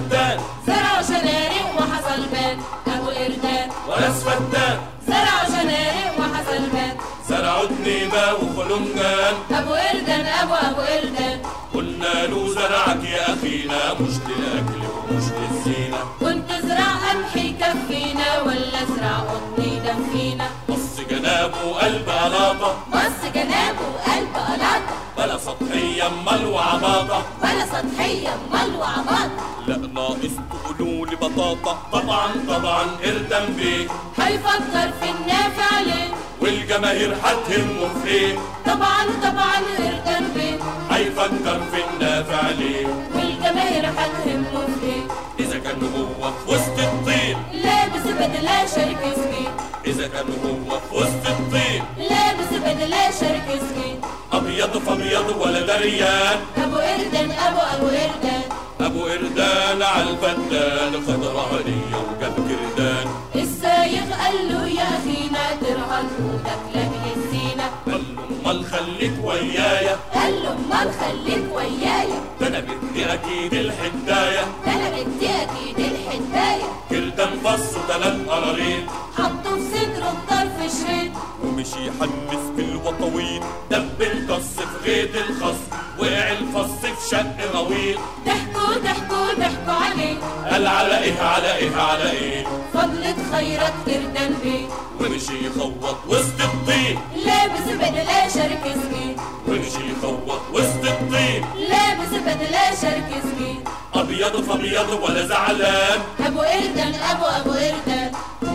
فدان زرعوا شنارق وحصل بان. أبو قردان وناس فدان زرعوا شنارق وحصل بان. زرعوا تنيبة وخلنجان. أبو قردان أبو قردان قلنا له زرعك يا أخينا مش للأكل ومش للزينة. كنت ازرع قمح يكفينا ولا ازرع قطن يدفينا. بص جنابه قلب قلاطة، بص جنابه قلب قلاطة، بلا سطحية امال وعباطة، ولا سطحية امال وعباطة. لا ناقص تقولوا لي بطاطا. طبعا طبعا قردان بيه هيفكر في النافع ليه، والجماهير هتهمه في ايه. طبعا طبعا قردان بيه هيفكر في النافع ليه، والجماهير هتهمه في ايه. إذا كان هو في وسط الطين لابس بدلة شرك سكين. إذا كان هو في وسط الطين لابس بدلة شرك سكين. أبيض فأبيض ولا دريان. أبو قردان أبو قردان أبو قردان على الفدان خد رهنية وجاب كردان. السايق قال له يا أخينا ترهن ودك لأجل الزينة. قال له أمال خليك ويايا. قال له أمال خليك ويايا. ده أنا بدي أكيد الحداية. ده أنا بدي أكيد الحداية. كردان فص 3 قرارين حطه في صدره بطرف شريط ومشي يحمس في الوطوين. دب القص في غيط الخص وقع الفص في شق غويط. ضحكوا ضحكوا ضحكوا عليه. قال على إيه على إيه على إيه. فضلت خيرت قردان بيه ومشي يخوط وسط الطين. لابس بدلة شرك سكين. ومشي يخوط وسط الطين. لابس بدلة شرك سكين. أبيض فأبيض ولا زعلان. أبو قردان أبو قردان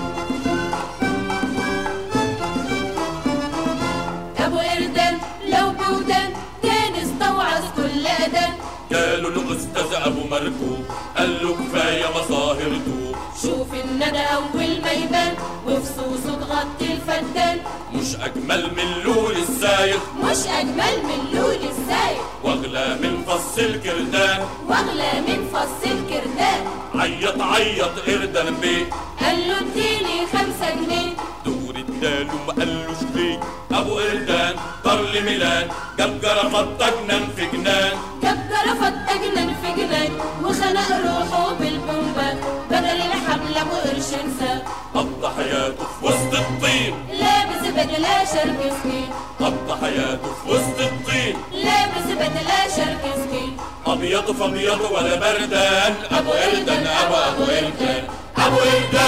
أبو قردان لو بودان كان استوعظ كل أذان. قالوا الأستاذ أبو مركوب قال له كفاية مظاهر دوب. شوف الندى أول ما يبان وفصوصه تغطي الفدان. مش أجمل من لول السايق، مش أجمل من لول السايق، واغلى من فص الكردان، واغلى من فص الكردان. عيط عيط قردان بيه قال له اديني 5 جنيه. دور اداله ما قالوش ليه. أبو قردان طار لميلان جاب جرفات جنان في جنان. جاب جرفات جنان في جنان وخنق روحه بالبومبا. بدل الحبل أبو قرش انساه. قضى حياته في وسط الطين. لابس بدلة شرك سكين. قضى حياته في وسط الطين. لابس بدلة شرك سكين. أبيض فأبيض ولا بردان. أبو قردان أبو قردان أبو قردان.